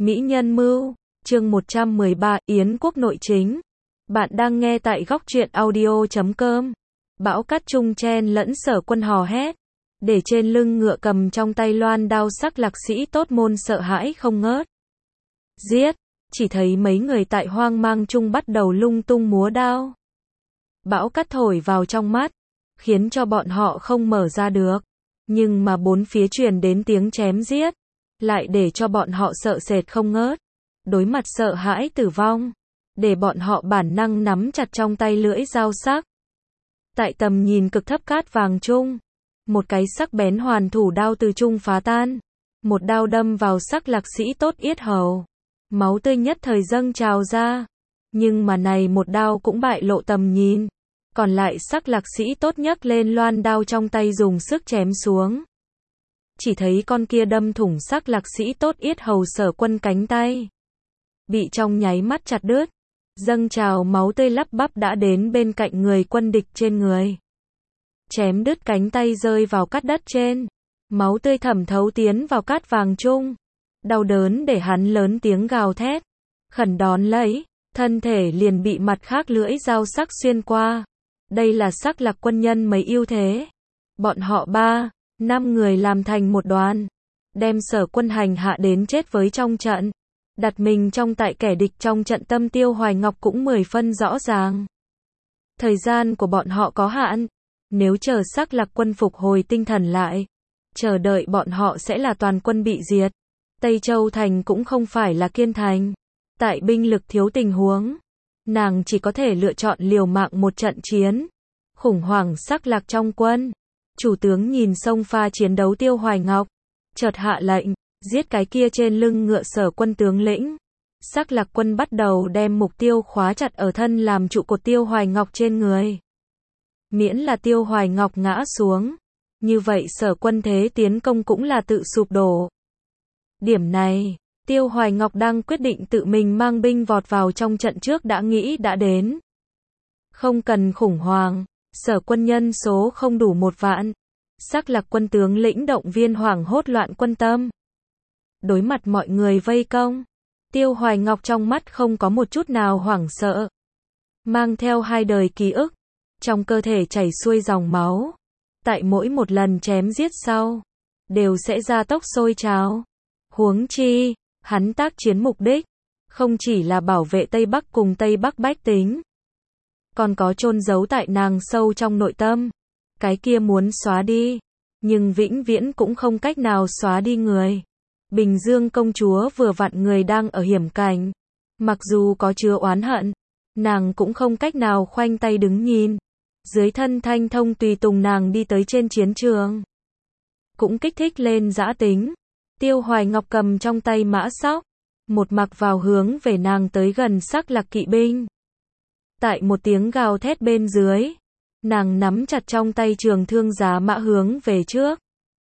Mỹ Nhân Mưu, chương 113, Yến quốc nội chính. Bạn đang nghe tại góc truyện audio.com. Bão cát trung chen lẫn Sở Quân hò hét. Để trên lưng ngựa cầm trong tay loan đao sắc lạc sĩ tốt môn sợ hãi không ngớt. Giết! Chỉ thấy mấy người tại hoang mang chung bắt đầu lung tung múa đao. Bão cát thổi vào trong mắt, khiến cho bọn họ không mở ra được. Nhưng mà bốn phía truyền đến tiếng chém giết, lại để cho bọn họ sợ sệt không ngớt. Đối mặt sợ hãi tử vong, để bọn họ bản năng nắm chặt trong tay lưỡi dao sắc. Tại tầm nhìn cực thấp cát vàng trung, một cái sắc bén hoàn thủ đao từ trung phá tan, một đao đâm vào sắc lạc sĩ tốt yết hầu. Máu tươi nhất thời dâng trào ra, nhưng mà này một đao cũng bại lộ tầm nhìn. Còn lại sắc lạc sĩ tốt nhấc lên loan đao trong tay dùng sức chém xuống. Chỉ thấy con kia đâm thủng sắc lạc sĩ tốt yết hầu Sở Quân cánh tay, bị trong nháy mắt chặt đứt, dâng trào máu tươi lắp bắp đã đến bên cạnh người quân địch trên người. Chém đứt cánh tay rơi vào cát đất trên, máu tươi thẩm thấu tiến vào cát vàng chung. Đau đớn để hắn lớn tiếng gào thét, khẩn đón lấy, thân thể liền bị mặt khác lưỡi dao sắc xuyên qua. Đây là sắc lạc quân nhân mấy ưu thế. Bọn họ 3-5 người làm thành một đoàn, đem Sở Quân hành hạ đến chết với trong trận. Đặt mình trong tại kẻ địch trong trận tâm Tiêu Hoài Ngọc cũng 10 phân rõ ràng. Thời gian của bọn họ có hạn, nếu chờ sắc lạc quân phục hồi tinh thần lại, chờ đợi bọn họ sẽ là toàn quân bị diệt. Tây Châu Thành cũng không phải là Kiên Thành. Tại binh lực thiếu tình huống, nàng chỉ có thể lựa chọn liều mạng một trận chiến. Khủng hoảng sắc lạc trong quân. Chủ tướng nhìn xông pha chiến đấu Tiêu Hoài Ngọc, chợt hạ lệnh, giết cái kia trên lưng ngựa Sở Quân tướng lĩnh. Sắc lạc quân bắt đầu đem mục tiêu khóa chặt ở thân làm trụ cột Tiêu Hoài Ngọc trên người. Miễn là Tiêu Hoài Ngọc ngã xuống, như vậy Sở Quân thế tiến công cũng là tự sụp đổ. Điểm này, Tiêu Hoài Ngọc đang quyết định tự mình mang binh vọt vào trong trận trước đã nghĩ đã đến. Không cần khủng hoảng, Sở Quân nhân số không đủ 1 vạn. Sắc lạc quân tướng lĩnh động viên hoảng hốt loạn quân tâm. Đối mặt mọi người vây công, Tiêu Hoài Ngọc trong mắt không có một chút nào hoảng sợ. Mang theo 2 đời ký ức, trong cơ thể chảy xuôi dòng máu. Tại mỗi một lần chém giết sau, đều sẽ gia tốc sôi trào. Huống chi, hắn tác chiến mục đích, không chỉ là bảo vệ Tây Bắc cùng Tây Bắc bách tính, còn có chôn giấu tại nàng sâu trong nội tâm. Cái kia muốn xóa đi, nhưng vĩnh viễn cũng không cách nào xóa đi người. Bình Dương công chúa vừa vặn người đang ở hiểm cảnh. Mặc dù có chứa oán hận, nàng cũng không cách nào khoanh tay đứng nhìn. Dưới thân Thanh Thông tùy tùng nàng đi tới trên chiến trường, cũng kích thích lên dã tính. Tiêu Hoài Ngọc cầm trong tay mã sóc, một mặc vào hướng về nàng tới gần sắc lạc kỵ binh. Tại một tiếng gào thét bên dưới, nàng nắm chặt trong tay trường thương giá mã hướng về trước,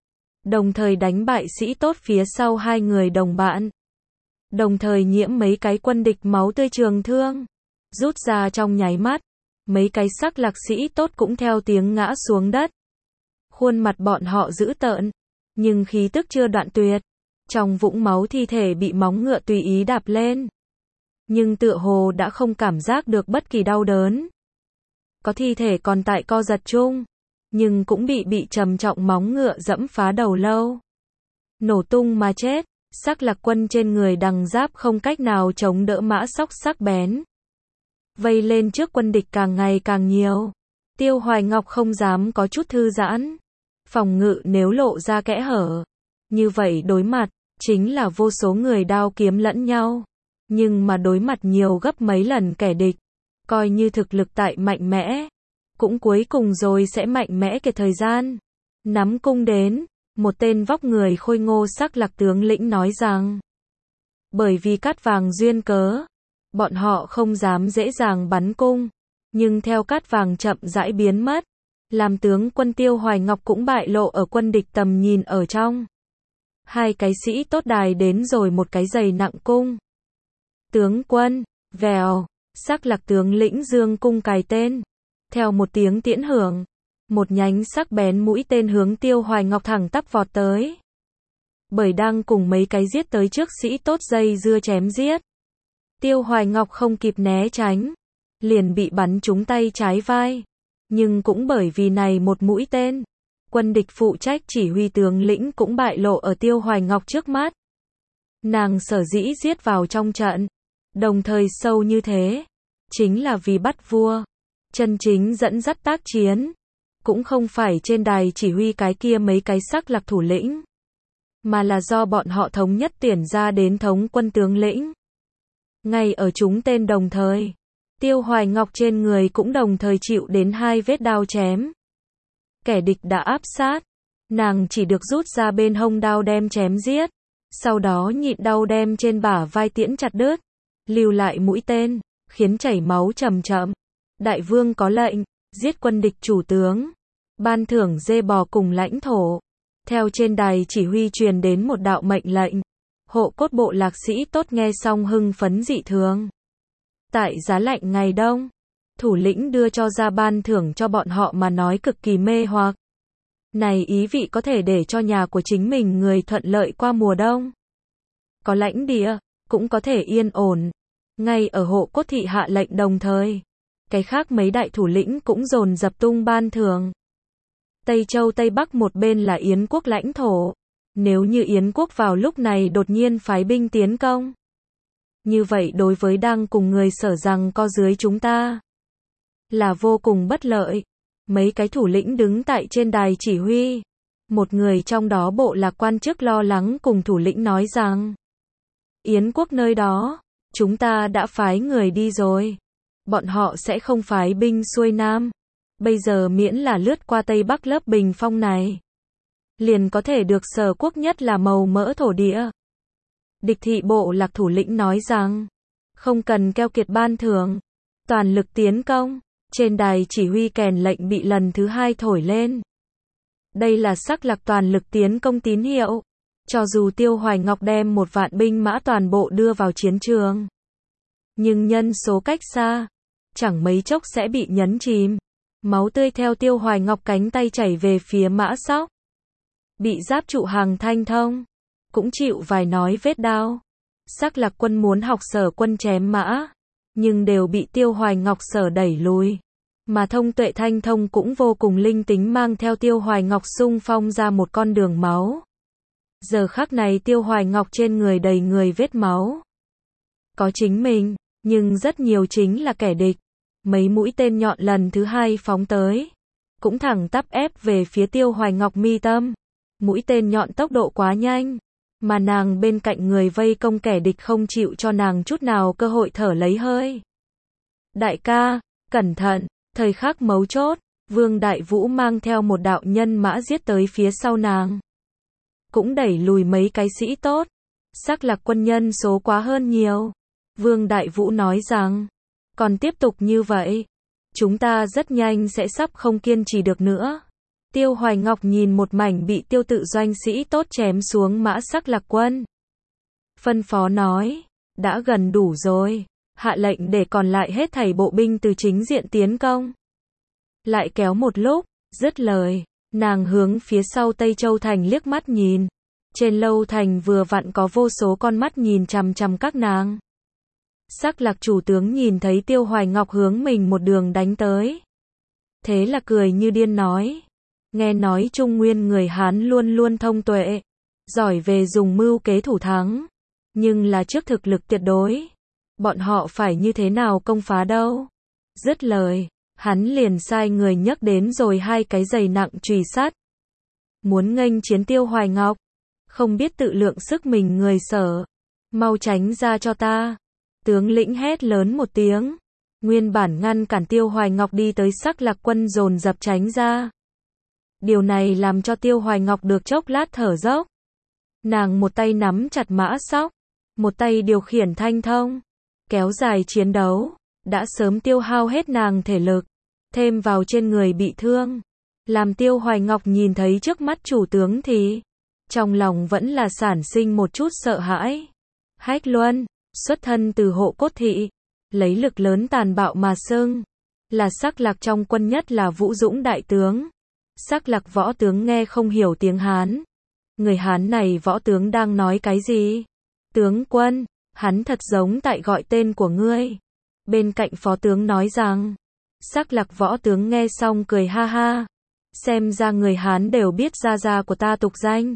đồng thời đánh bại sĩ tốt phía sau 2 người đồng bạn, đồng thời nhiễm mấy cái quân địch máu tươi trường thương, rút ra trong nháy mắt, mấy cái sắc lạc sĩ tốt cũng theo tiếng ngã xuống đất. Khuôn mặt bọn họ dữ tợn, nhưng khí tức chưa đoạn tuyệt. Trong vũng máu thi thể bị móng ngựa tùy ý đạp lên, nhưng tựa hồ đã không cảm giác được bất kỳ đau đớn. Có thi thể còn tại co giật chung, nhưng cũng bị trầm trọng móng ngựa dẫm phá đầu lâu, nổ tung mà chết. Sắc lạc quân trên người đằng giáp không cách nào chống đỡ mã sóc sắc bén, vây lên trước quân địch càng ngày càng nhiều. Tiêu Hoài Ngọc không dám có chút thư giãn. Phòng ngự nếu lộ ra kẽ hở, như vậy đối mặt chính là vô số người đao kiếm lẫn nhau. Nhưng mà đối mặt nhiều gấp mấy lần kẻ địch, coi như thực lực tại mạnh mẽ, cũng cuối cùng rồi sẽ mạnh mẽ kể thời gian. Nắm cung đến, một tên vóc người khôi ngô sắc lạc tướng lĩnh nói rằng, bởi vì cát vàng duyên cớ, bọn họ không dám dễ dàng bắn cung, nhưng theo cát vàng chậm rãi biến mất, làm tướng quân Tiêu Hoài Ngọc cũng bại lộ ở quân địch tầm nhìn ở trong. 2 cái sĩ tốt đài đến rồi một cái giày nặng cung. Tướng quân, vèo, sắc lạc tướng lĩnh dương cung cài tên. Theo một tiếng tiễn hưởng, một nhánh sắc bén mũi tên hướng Tiêu Hoài Ngọc thẳng tắp vọt tới. bởi đang cùng mấy cái giết tới trước sĩ tốt dây dưa chém giết. Tiêu Hoài Ngọc không kịp né tránh, liền bị bắn trúng tay trái vai. Nhưng cũng bởi vì này một mũi tên, quân địch phụ trách chỉ huy tướng lĩnh cũng bại lộ ở Tiêu Hoài Ngọc trước mắt. Nàng sở dĩ giết vào trong trận, đồng thời sâu như thế, chính là vì bắt vua. Chân chính dẫn dắt tác chiến, cũng không phải trên đài chỉ huy cái kia mấy cái Sắc Lạc thủ lĩnh, mà là do bọn họ thống nhất tuyển ra đến thống quân tướng lĩnh. Ngay ở chúng tên đồng thời, Tiêu Hoài Ngọc trên người cũng đồng thời chịu đến 2 vết đao chém. Kẻ địch đã áp sát, nàng chỉ được rút ra bên hông đao đem chém giết, sau đó nhịn đau đem trên bả vai tiễn chặt đứt, lưu lại mũi tên, khiến chảy máu chậm chậm. Đại vương có lệnh, giết quân địch chủ tướng, ban thưởng dê bò cùng lãnh thổ. Theo trên đài chỉ huy truyền đến một đạo mệnh lệnh. Hộ cốt bộ lạc sĩ tốt nghe xong hưng phấn dị thường. Tại giá lạnh ngày đông, thủ lĩnh đưa cho ra ban thưởng cho bọn họ mà nói cực kỳ mê hoặc. Này ý vị có thể để cho nhà của chính mình người thuận lợi qua mùa đông. Có lãnh địa, cũng có thể yên ổn. Ngay ở hộ cốt thị hạ lệnh đồng thời, cái khác mấy đại thủ lĩnh cũng dồn dập tung ban thưởng. Tây Châu Tây Bắc một bên là Yến quốc lãnh thổ. Nếu như Yến quốc vào lúc này đột nhiên phái binh tiến công, như vậy đối với đang cùng người Sở giằng co dưới chúng ta là vô cùng bất lợi. Mấy cái thủ lĩnh đứng tại trên đài chỉ huy, một người trong đó bộ lạc quan chức lo lắng cùng thủ lĩnh nói rằng: Yến quốc nơi đó, chúng ta đã phái người đi rồi, bọn họ sẽ không phái binh xuôi nam, bây giờ miễn là lướt qua Tây Bắc lớp bình phong này, liền có thể được Sở quốc nhất là màu mỡ thổ địa. Địch thị bộ lạc thủ lĩnh nói rằng, không cần keo kiệt ban thưởng, toàn lực tiến công. Trên đài chỉ huy kèn lệnh bị lần thứ 2 thổi lên. Đây là Sắc Lạc toàn lực tiến công tín hiệu. Cho dù Tiêu Hoài Ngọc đem 1 vạn binh mã toàn bộ đưa vào chiến trường, nhưng nhân số cách xa, chẳng mấy chốc sẽ bị nhấn chìm. Máu tươi theo Tiêu Hoài Ngọc cánh tay chảy về phía mã sóc. Bị giáp trụ hàng thanh thông, cũng chịu vài nói vết đao. Sắc Lạc quân muốn học Sở quân chém mã, nhưng đều bị Tiêu Hoài Ngọc Sở đẩy lùi. Mà Thông Tuệ Thanh Thông cũng vô cùng linh tính mang theo Tiêu Hoài Ngọc xung phong ra một con đường máu. Giờ khắc này Tiêu Hoài Ngọc trên người đầy người vết máu. Có chính mình, nhưng rất nhiều chính là kẻ địch. Mấy mũi tên nhọn lần thứ 2 phóng tới, cũng thẳng tắp ép về phía Tiêu Hoài Ngọc mi tâm. Mũi tên nhọn tốc độ quá nhanh, mà nàng bên cạnh người vây công kẻ địch không chịu cho nàng chút nào cơ hội thở lấy hơi. Đại ca, cẩn thận, thời khắc mấu chốt, Vương Đại Vũ mang theo một đạo nhân mã giết tới phía sau nàng. Cũng đẩy lùi mấy cái sĩ tốt. Sắc Lạc quân nhân số quá hơn nhiều. Vương Đại Vũ nói rằng, còn tiếp tục như vậy, chúng ta rất nhanh sẽ sắp không kiên trì được nữa. Tiêu Hoài Ngọc nhìn một mảnh bị Tiêu tự doanh sĩ tốt chém xuống mã Sắc Lạc quân. Phân phó nói, đã gần đủ rồi, hạ lệnh để còn lại hết thảy bộ binh từ chính diện tiến công. Lại kéo một lúc, dứt lời, nàng hướng phía sau Tây Châu Thành liếc mắt nhìn. Trên lâu thành vừa vặn có vô số con mắt nhìn chằm chằm các nàng. Sắc Lạc chủ tướng nhìn thấy Tiêu Hoài Ngọc hướng mình một đường đánh tới. Thế là cười như điên nói, nghe nói Trung Nguyên người Hán luôn luôn thông tuệ, giỏi về dùng mưu kế thủ thắng, nhưng là trước thực lực tuyệt đối, bọn họ phải như thế nào công phá đâu. Dứt lời, hắn liền sai người nhấc đến rồi 2 cái giày nặng chùy sắt, muốn nghênh chiến Tiêu Hoài Ngọc. Không biết tự lượng sức mình người Sở, mau tránh ra cho ta. Tướng lĩnh hét lớn một tiếng, nguyên bản ngăn cản Tiêu Hoài Ngọc đi tới Sắc Lạc quân dồn dập tránh ra. Điều này làm cho Tiêu Hoài Ngọc được chốc lát thở dốc. Nàng một tay nắm chặt mã sóc, một tay điều khiển thanh thông, kéo dài chiến đấu, đã sớm tiêu hao hết nàng thể lực, thêm vào trên người bị thương, làm Tiêu Hoài Ngọc nhìn thấy trước mắt chủ tướng thì trong lòng vẫn là sản sinh một chút sợ hãi. Hách Luân, xuất thân từ hộ cốt thị, lấy lực lớn tàn bạo mà xưng, là Sắc Lạc trong quân nhất là vũ dũng đại tướng. Sắc Lạc võ tướng nghe không hiểu tiếng Hán, Người Hán này võ tướng đang nói cái gì? Tướng quân, hắn thật giống tại gọi tên của ngươi. Bên cạnh phó tướng nói rằng, Sắc Lạc võ tướng nghe xong cười ha ha. Xem ra người Hán đều biết gia của ta tục danh.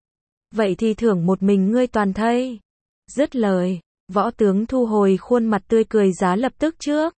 Vậy thì thưởng một mình ngươi toàn thây. Dứt lời, võ tướng thu hồi khuôn mặt tươi cười giá lập tức trước.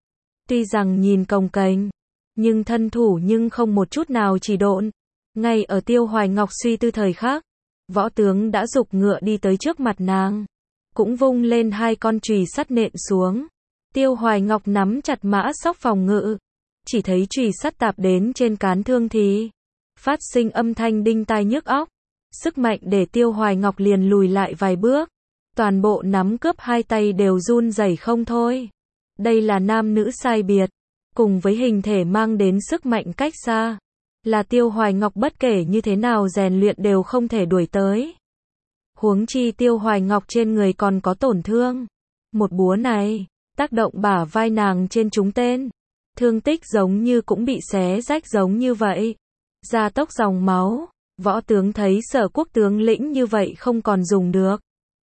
Tuy rằng nhìn cồng kềnh, nhưng thân thủ nhưng không một chút nào chỉ độn. Ngay ở Tiêu Hoài Ngọc suy tư thời khắc, võ tướng đã giục ngựa đi tới trước mặt nàng, cũng vung lên hai con chùy sắt nện xuống. Tiêu Hoài Ngọc nắm chặt mã sóc phòng ngự, chỉ thấy chùy sắt tạp đến trên cán thương thì phát sinh âm thanh đinh tai nhức óc, sức mạnh để Tiêu Hoài Ngọc liền lùi lại vài bước, toàn bộ nắm cướp hai tay đều run rẩy không thôi. Đây là nam nữ sai biệt, cùng với hình thể mang đến sức mạnh cách xa, là Tiêu Hoài Ngọc bất kể như thế nào rèn luyện đều không thể đuổi tới. Huống chi Tiêu Hoài Ngọc trên người còn có tổn thương. Một búa này, tác động bả vai nàng trên trúng tên. Thương tích giống như cũng bị xé rách giống như vậy. Ra tốc dòng máu, võ tướng thấy Sở Quốc tướng lĩnh như vậy không còn dùng được.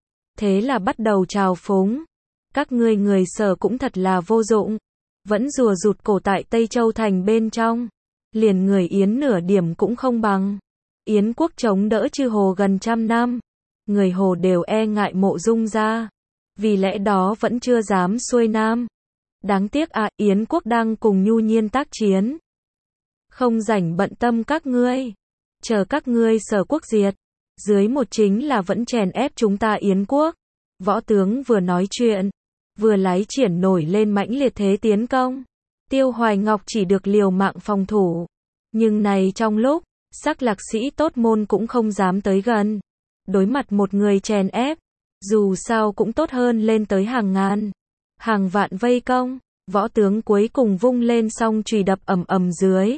Thế là bắt đầu trào phúng. Các ngươi người Sở cũng thật là vô dụng. Vẫn rùa rụt cổ tại Tây Châu Thành bên trong. Liền người Yến nửa điểm cũng không bằng. Yến quốc chống đỡ chư Hồ gần 100 năm. Người Hồ đều e ngại Mộ Dung gia. Vì lẽ đó vẫn chưa dám xuôi nam. Đáng tiếc Yến quốc đang cùng Nhu Nhiên tác chiến. Không rảnh bận tâm các ngươi. Chờ các ngươi Sở Quốc diệt. Dưới một chính là vẫn chèn ép chúng ta Yến quốc. Võ tướng vừa nói chuyện, vừa lái triển nổi lên mãnh liệt thế tiến công. Tiêu Hoài Ngọc chỉ được liều mạng phòng thủ. Nhưng này trong lúc, Sắc Lạc sĩ tốt môn cũng không dám tới gần. Đối mặt một người chèn ép, dù sao cũng tốt hơn lên tới hàng ngàn, hàng vạn vây công. Võ tướng cuối cùng vung lên song chùy đập ầm ầm dưới.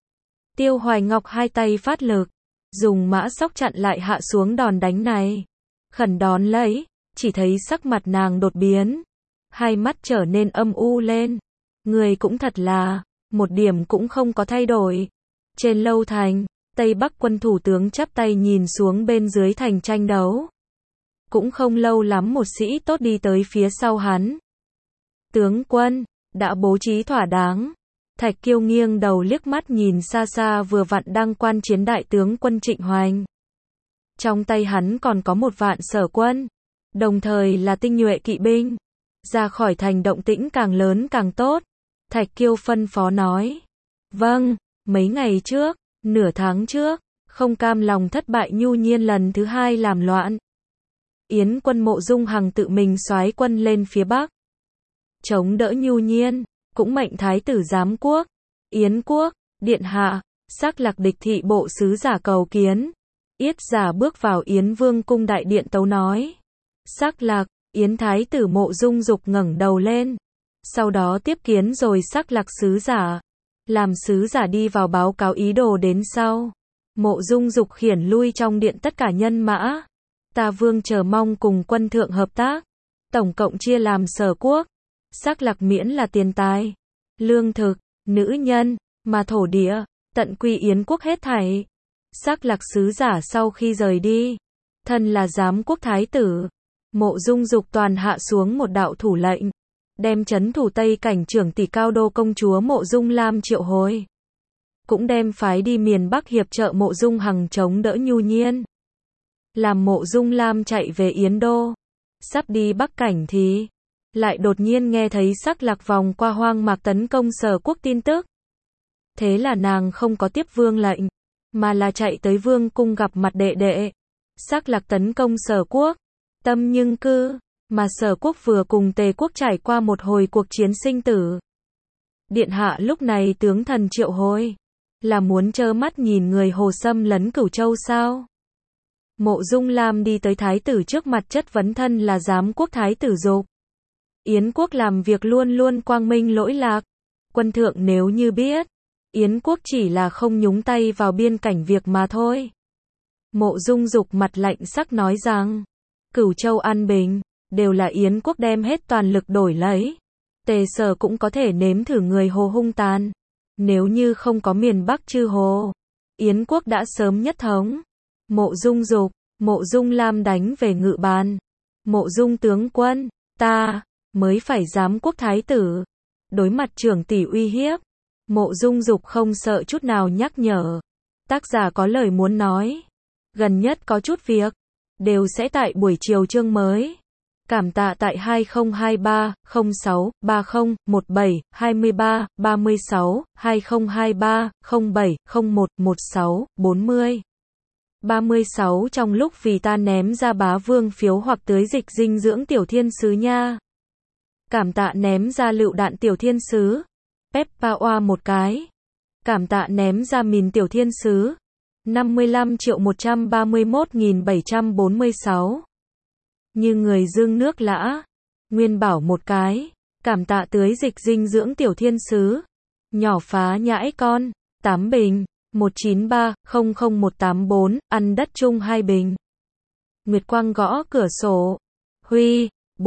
Tiêu Hoài Ngọc hai tay phát lực, dùng mã sóc chặn lại hạ xuống đòn đánh này. Khẩn đón lấy, chỉ thấy sắc mặt nàng đột biến, hai mắt trở nên âm u lên. Người cũng thật là, một điểm cũng không có thay đổi. Trên lâu thành, Tây Bắc quân thủ tướng chắp tay nhìn xuống bên dưới thành tranh đấu. Cũng không lâu lắm một sĩ tốt đi tới phía sau hắn. Tướng quân, đã bố trí thỏa đáng. Thạch Kiêu nghiêng đầu liếc mắt nhìn xa xa vừa vặn đang quan chiến đại tướng quân Trịnh Hoành. Trong tay hắn còn có 1 vạn Sở quân, đồng thời là tinh nhuệ kỵ binh. Ra khỏi thành động tĩnh càng lớn càng tốt. Thạch Kiêu phân phó nói. Vâng, mấy ngày trước, nửa tháng trước, không cam lòng thất bại Nhu Nhiên lần thứ 2 làm loạn. Yến quân Mộ Dung Hằng tự mình soái quân lên phía Bắc, chống đỡ Nhu Nhiên, cũng mệnh thái tử giám quốc, Yến quốc, điện hạ, Sắc Lạc địch thị bộ sứ giả cầu kiến. Yết giả bước vào Yến vương cung đại điện tấu nói. Sắc Lạc, Yến thái tử Mộ Dung Dục ngẩng đầu lên, sau đó tiếp kiến rồi Sắc Lạc sứ giả. Làm sứ giả đi vào báo cáo ý đồ đến sau. Mộ Dung Dục khiển lui trong điện tất cả nhân mã. Ta vương chờ mong cùng quân thượng hợp tác. Tổng cộng chia làm Sở quốc. Sắc Lạc miễn là tiền tài, lương thực, nữ nhân, mà thổ địa, tận quy Yến quốc hết thảy. Sắc Lạc sứ giả sau khi rời đi, thân là giám quốc thái tử, Mộ Dung Dục toàn hạ xuống một đạo thủ lệnh, đem trấn thủ Tây Cảnh trưởng tỷ Cao Đô công chúa Mộ Dung Lam triệu hồi. Cũng đem phái đi miền Bắc hiệp trợ Mộ Dung Hằng chống đỡ Nhu Nhiên. Làm Mộ Dung Lam chạy về Yến Đô, sắp đi Bắc Cảnh thì lại đột nhiên nghe thấy Sắc Lạc vòng qua hoang mạc tấn công Sở quốc tin tức. Thế là nàng không có tiếp vương lệnh, mà là chạy tới vương cung gặp mặt đệ đệ. Sắc Lạc tấn công Sở quốc, tâm nhưng cư, mà Sở quốc vừa cùng Tề quốc trải qua một hồi cuộc chiến sinh tử. Điện hạ lúc này tướng thần triệu hồi, là muốn trơ mắt nhìn người Hồ xâm lấn Cửu Châu sao? Mộ Dung Lam đi tới thái tử trước mặt chất vấn thân là giám quốc thái tử Dục. Yến quốc làm việc luôn luôn quang minh lỗi lạc. Quân thượng nếu như biết, Yến quốc chỉ là không nhúng tay vào biên cảnh việc mà thôi. Mộ Dung Dục mặt lạnh sắc nói rằng, Cửu Châu an bình, đều là Yến quốc đem hết toàn lực đổi lấy. Tề Sở cũng có thể nếm thử người Hồ hung tàn. Nếu như không có miền Bắc chư Hồ, Yến quốc đã sớm nhất thống. Mộ Dung Dục, Mộ Dung Lam đánh về ngự bàn. Mộ Dung tướng quân, ta mới phải giám quốc thái tử. Đối mặt trưởng tỷ uy hiếp, Mộ Dung Dục không sợ chút nào nhắc nhở. Tác giả có lời muốn nói. Gần nhất có chút việc, đều sẽ tại buổi chiều chương mới. Cảm tạ tại 2023 06 30 17 23 36 2023 07 01 16 40 36 trong lúc vì ta ném ra bá vương phiếu hoặc tưới dịch dinh dưỡng tiểu thiên sứ nha. Cảm tạ ném ra lựu đạn tiểu thiên sứ. Peppa oa một cái. Cảm tạ ném ra mìn tiểu thiên sứ. 55.131.746. Như người dương nước lã. Nguyên bảo một cái. Cảm tạ tưới dịch dinh dưỡng tiểu thiên sứ. Nhỏ phá nhãi con. 8 bình. 193-00184, ăn đất chung 2 bình. Nguyệt Quang gõ cửa sổ. Huy,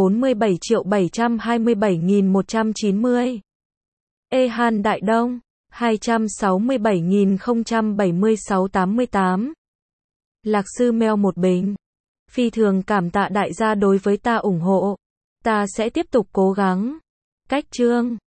47.727.190. Ê Han Đại Đông, 267.076-88. Lạc Sư Mèo một bình. Phi thường cảm tạ đại gia đối với ta ủng hộ. Ta sẽ tiếp tục cố gắng. Cách chương.